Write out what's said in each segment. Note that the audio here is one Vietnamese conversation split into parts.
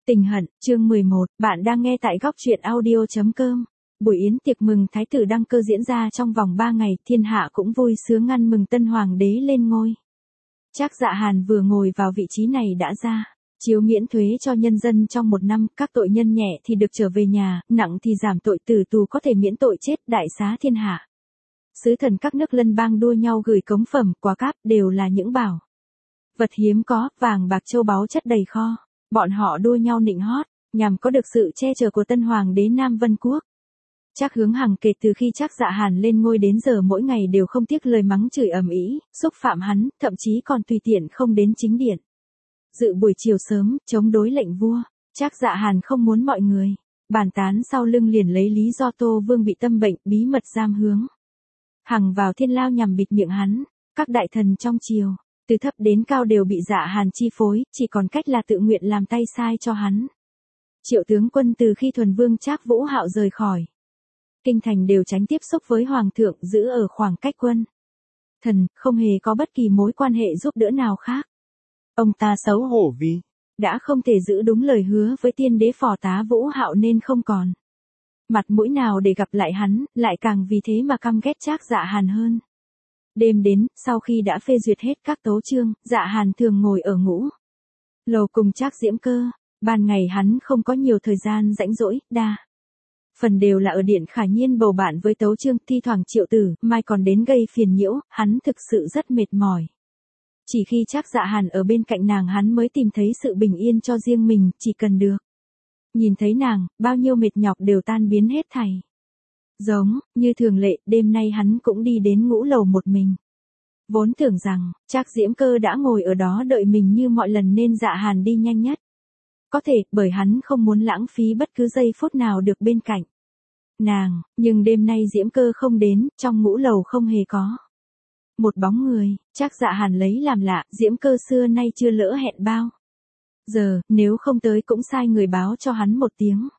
Tình hận, chương 11, bạn đang nghe tại góc truyện audio.com. Buổi yến tiệc mừng thái tử đăng cơ diễn ra trong vòng 3 ngày, thiên hạ cũng vui sướng ăn mừng tân hoàng đế lên ngôi. Trác Dạ Hàn vừa ngồi vào vị trí này đã ra chiếu miễn thuế cho nhân dân trong 1 năm, các tội nhân nhẹ thì được trở về nhà, nặng thì giảm tội tử tù, có thể miễn tội chết, đại xá thiên hạ. Sứ thần các nước lân bang đua nhau gửi cống phẩm, quà cáp, đều là những bảo vật hiếm có, vàng bạc châu báu chất đầy kho. Bọn họ đua nhau nịnh hót, nhằm có được sự che chở của tân hoàng đế Nam Vân Quốc. Trác Hướng Hằng kể từ khi Trác Dạ Hàn lên ngôi đến giờ mỗi ngày đều không tiếc lời mắng chửi ầm ĩ, xúc phạm hắn, thậm chí còn tùy tiện không đến chính điện. Dự buổi chiều sớm, chống đối lệnh vua, Trác Dạ Hàn không muốn mọi người bàn tán sau lưng, liền lấy lý do Tô Vương bị tâm bệnh, bí mật giam Hướng Hằng vào thiên lao nhằm bịt miệng hắn. Các đại thần trong triều, từ thấp đến cao đều bị Dạ Hàn chi phối, chỉ còn cách là tự nguyện làm tay sai cho hắn. Triệu tướng quân từ khi thuần vương Trác Vũ Hạo rời khỏi kinh thành đều tránh tiếp xúc với hoàng thượng, giữ ở khoảng cách quân thần, không hề có bất kỳ mối quan hệ giúp đỡ nào khác. Ông ta xấu hổ vì đã không thể giữ đúng lời hứa với tiên đế phò tá Vũ Hạo nên không còn mặt mũi nào để gặp lại hắn, lại càng vì thế mà căm ghét Trác Dạ Hàn hơn. Đêm đến, sau khi đã phê duyệt hết các tấu chương, Dạ Hàn thường ngồi ở ngũ lầu cùng Trác Diễm Cơ. Ban ngày hắn không có nhiều thời gian rãnh rỗi, đa phần đều là ở điện Khả Nhiên bầu bạn với tấu chương, thi thoảng Triệu Tử Mai còn đến gây phiền nhiễu, hắn thực sự rất mệt mỏi. Chỉ khi Trác Dạ Hàn ở bên cạnh nàng hắn mới tìm thấy sự bình yên cho riêng mình, chỉ cần được nhìn thấy nàng, bao nhiêu mệt nhọc đều tan biến hết thảy. Giống như thường lệ, đêm nay hắn cũng đi đến ngũ lầu một mình. Vốn tưởng rằng Trác Diễm Cơ đã ngồi ở đó đợi mình như mọi lần nên Dạ Hàn đi nhanh nhất có thể, bởi hắn không muốn lãng phí bất cứ giây phút nào được bên cạnh nàng. Nhưng đêm nay Diễm Cơ không đến, trong ngũ lầu không hề có một bóng người. Trác Dạ Hàn lấy làm lạ, Diễm Cơ xưa nay chưa lỡ hẹn bao giờ, nếu không tới cũng sai người báo cho hắn một tiếng.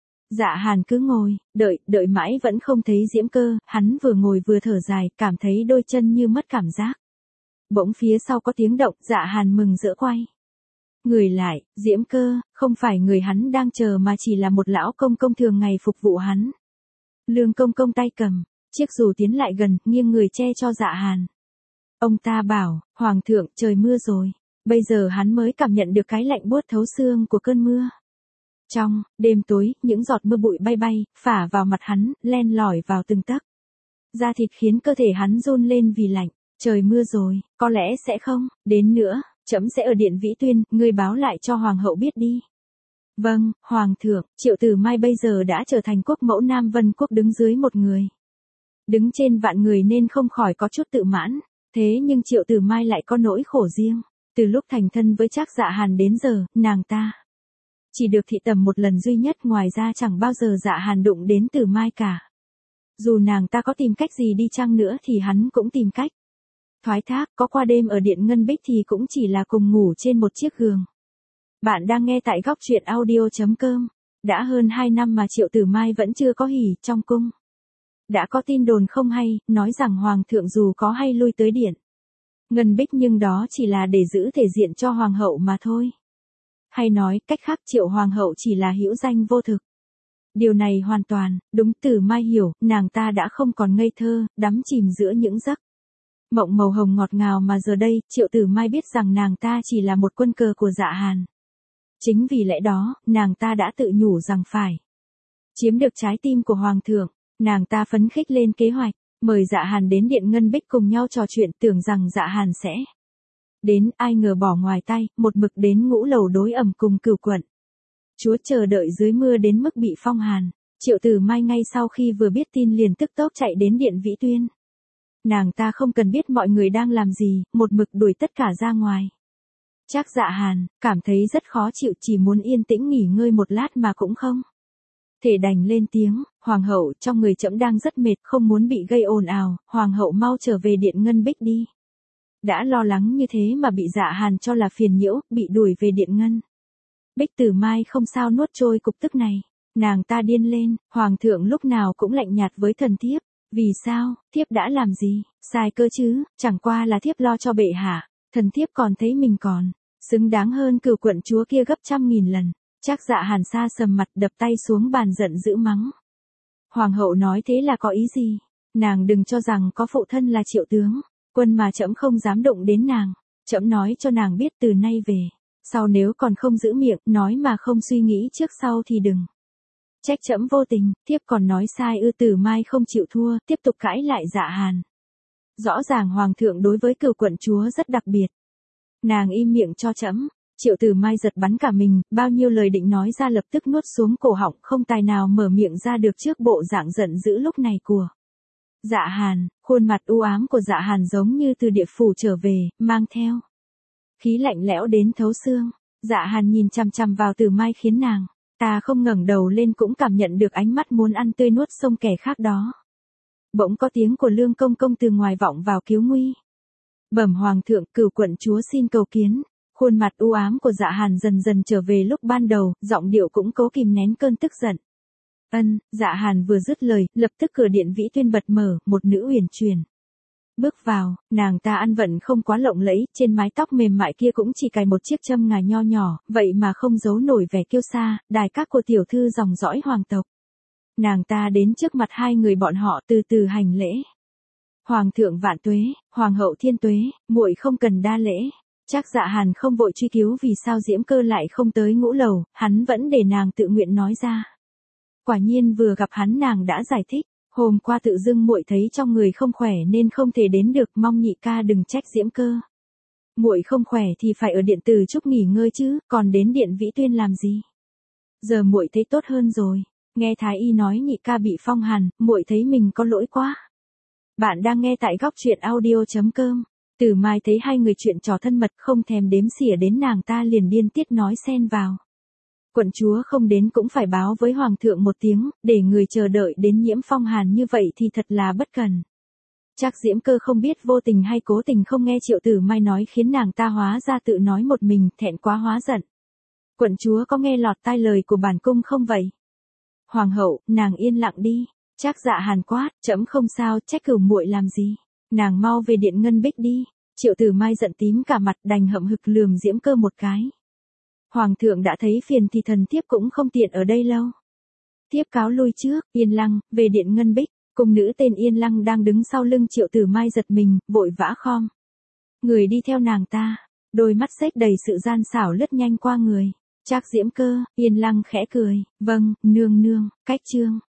Dạ Hàn cứ ngồi, đợi mãi vẫn không thấy Diễm Cơ, hắn vừa ngồi vừa thở dài, cảm thấy đôi chân như mất cảm giác. Bỗng phía sau có tiếng động, Dạ Hàn mừng rỡ quay người lại, Diễm Cơ, không phải người hắn đang chờ mà chỉ là một lão công công thường ngày phục vụ hắn. Lương công công tay cầm chiếc dù tiến lại gần, nghiêng người che cho Dạ Hàn. Ông ta bảo, Hoàng thượng, trời mưa rồi. Bây giờ hắn mới cảm nhận được cái lạnh buốt thấu xương của cơn mưa. Trong đêm tối, những giọt mưa bụi bay bay, phả vào mặt hắn, len lỏi vào từng tấc da thịt khiến cơ thể hắn run lên vì lạnh. Trời mưa rồi, có lẽ sẽ không đến nữa, trẫm sẽ ở điện Vĩ Tuyên, ngươi báo lại cho hoàng hậu biết đi. Vâng, Hoàng thượng. Triệu Tử Mai bây giờ đã trở thành quốc mẫu Nam Vân Quốc, đứng dưới một người, đứng trên vạn người nên không khỏi có chút tự mãn. Thế nhưng Triệu Tử Mai lại có nỗi khổ riêng. Từ lúc thành thân với Trác Dạ Hàn đến giờ, nàng ta chỉ được thị tầm một lần duy nhất, ngoài ra chẳng bao giờ Dạ Hàn đụng đến Tử Mai cả. Dù nàng ta có tìm cách gì đi chăng nữa thì hắn cũng tìm cách thoái thác, có qua đêm ở điện Ngân Bích thì cũng chỉ là cùng ngủ trên một chiếc giường. Bạn đang nghe tại góc truyện audio.com. Đã hơn 2 năm mà Triệu Tử Mai vẫn chưa có hỉ trong cung. Đã có tin đồn không hay, nói rằng Hoàng thượng dù có hay lui tới điện Ngân Bích nhưng đó chỉ là để giữ thể diện cho Hoàng hậu mà thôi. Hay nói cách khác, Triệu Hoàng hậu chỉ là hữu danh vô thực. Điều này hoàn toàn đúng. Tử Mai hiểu, nàng ta đã không còn ngây thơ, đắm chìm giữa những giấc mộng màu hồng ngọt ngào mà giờ đây, Triệu Tử Mai biết rằng nàng ta chỉ là một quân cờ của Dạ Hàn. Chính vì lẽ đó, nàng ta đã tự nhủ rằng phải chiếm được trái tim của Hoàng thượng. Nàng ta phấn khích lên kế hoạch, mời Dạ Hàn đến điện Ngân Bích cùng nhau trò chuyện, tưởng rằng Dạ Hàn sẽ đến, ai ngờ bỏ ngoài tay, một mực đến ngũ lầu đối ẩm cùng Cửu Quận chúa chờ đợi dưới mưa đến mức bị phong hàn. Triệu Tử Mai ngay sau khi vừa biết tin liền tức tốc chạy đến điện Vĩ Tuyên. Nàng ta không cần biết mọi người đang làm gì, một mực đuổi tất cả ra ngoài. Trác Dạ Hàn cảm thấy rất khó chịu, chỉ muốn yên tĩnh nghỉ ngơi một lát mà cũng không thể đành lên tiếng. Hoàng hậu, trong người trẫm đang rất mệt, không muốn bị gây ồn ào, Hoàng hậu mau trở về điện Ngân Bích đi. Đã lo lắng như thế mà bị Dạ Hàn cho là phiền nhiễu, bị đuổi về điện Ngân Bích. Tử Mai không sao nuốt trôi cục tức này. Nàng ta điên lên, Hoàng thượng lúc nào cũng lạnh nhạt với thần thiếp. Vì sao, thiếp đã làm gì, sai cơ chứ, chẳng qua là thiếp lo cho bệ hạ. Thần thiếp còn thấy mình còn xứng đáng hơn Cửu Quận chúa kia gấp trăm nghìn lần. Trác Dạ Hàn sa sầm mặt đập tay xuống bàn giận dữ mắng. Hoàng hậu nói thế là có ý gì? Nàng đừng cho rằng có phụ thân là Triệu tướng quân mà trẫm không dám động đến nàng. Trẫm nói cho nàng biết từ nay về sau nếu còn không giữ miệng, nói mà không suy nghĩ trước sau thì đừng trách trẫm vô tình. Thiếp còn nói sai ư? Tử Mai không chịu thua, tiếp tục cãi lại Dạ Hàn. Rõ ràng hoàng thượng đối với Cửu quận chúa rất đặc biệt. Nàng im miệng cho trẫm. Triệu Tử Mai giật bắn cả mình, bao nhiêu lời định nói ra lập tức nuốt xuống cổ họng, không tài nào mở miệng ra được trước bộ dạng giận dữ lúc này của Dạ Hàn. Khuôn mặt u ám của Dạ Hàn giống như từ địa phủ trở về, mang theo khí lạnh lẽo đến thấu xương. Dạ Hàn nhìn chằm chằm vào Tử Mai khiến nàng ta không ngẩng đầu lên cũng cảm nhận được ánh mắt muốn ăn tươi nuốt sống kẻ khác đó. Bỗng có tiếng của Lương công công từ ngoài vọng vào cứu nguy. Bẩm hoàng thượng, Cửu quận chúa xin cầu kiến. Khuôn mặt u ám của Dạ Hàn dần dần trở về lúc ban đầu, giọng điệu cũng cố kìm nén cơn tức giận. Ân. Dạ Hàn vừa dứt lời, lập tức cửa điện Vĩ Tuyên bật mở, một nữ uyển chuyển bước vào. Nàng ta ăn vận không quá lộng lẫy, trên mái tóc mềm mại kia cũng chỉ cài một chiếc châm ngà nho nhỏ, vậy mà không giấu nổi vẻ kiêu sa, đài các của tiểu thư dòng dõi hoàng tộc. Nàng ta đến trước mặt hai người bọn họ từ từ hành lễ. Hoàng thượng vạn tuế, hoàng hậu thiên tuế, muội không cần đa lễ. Trác Dạ Hàn không vội truy cứu vì sao Diễm Cơ lại không tới ngũ lầu, hắn vẫn để nàng tự nguyện nói ra. Quả nhiên vừa gặp hắn nàng đã giải thích, hôm qua tự dưng muội thấy trong người không khỏe nên không thể đến được, mong nhị ca đừng trách Diễm Cơ. Muội không khỏe thì phải ở điện Từ Trúc nghỉ ngơi chứ, còn đến điện Vĩ Tuyên làm gì? Giờ muội thấy tốt hơn rồi, nghe thái y nói nhị ca bị phong hàn, muội thấy mình có lỗi quá. Bạn đang nghe tại góc truyện audio.com. Tử Mai thấy hai người chuyện trò thân mật không thèm đếm xỉa đến nàng ta liền điên tiết nói xen vào. Quận chúa không đến cũng phải báo với hoàng thượng một tiếng, để người chờ đợi đến nhiễm phong hàn như vậy thì thật là bất cần. Trác Diễm Cơ không biết vô tình hay cố tình không nghe Triệu Tử Mai nói khiến nàng ta hóa ra tự nói một mình, thẹn quá hóa giận. Quận chúa có nghe lọt tai lời của bản cung không vậy? Hoàng hậu, nàng yên lặng đi. Trác Dạ Hàn quát, trẫm không sao, trách Cửu muội làm gì? Nàng mau về điện Ngân Bích đi. Triệu Tử Mai giận tím cả mặt, đành hậm hực lườm Diễm Cơ một cái. Hoàng thượng đã thấy phiền thì thần thiếp cũng không tiện ở đây lâu. Thiếp cáo lui trước. Yên Lăng, về điện Ngân Bích. Cung nữ tên Yên Lăng đang đứng sau lưng Triệu Tử Mai giật mình, vội vã khom người đi theo nàng ta. Đôi mắt xếch đầy sự gian xảo lướt nhanh qua người Trác Diễm Cơ. Yên Lăng khẽ cười, vâng, nương nương. Cách chương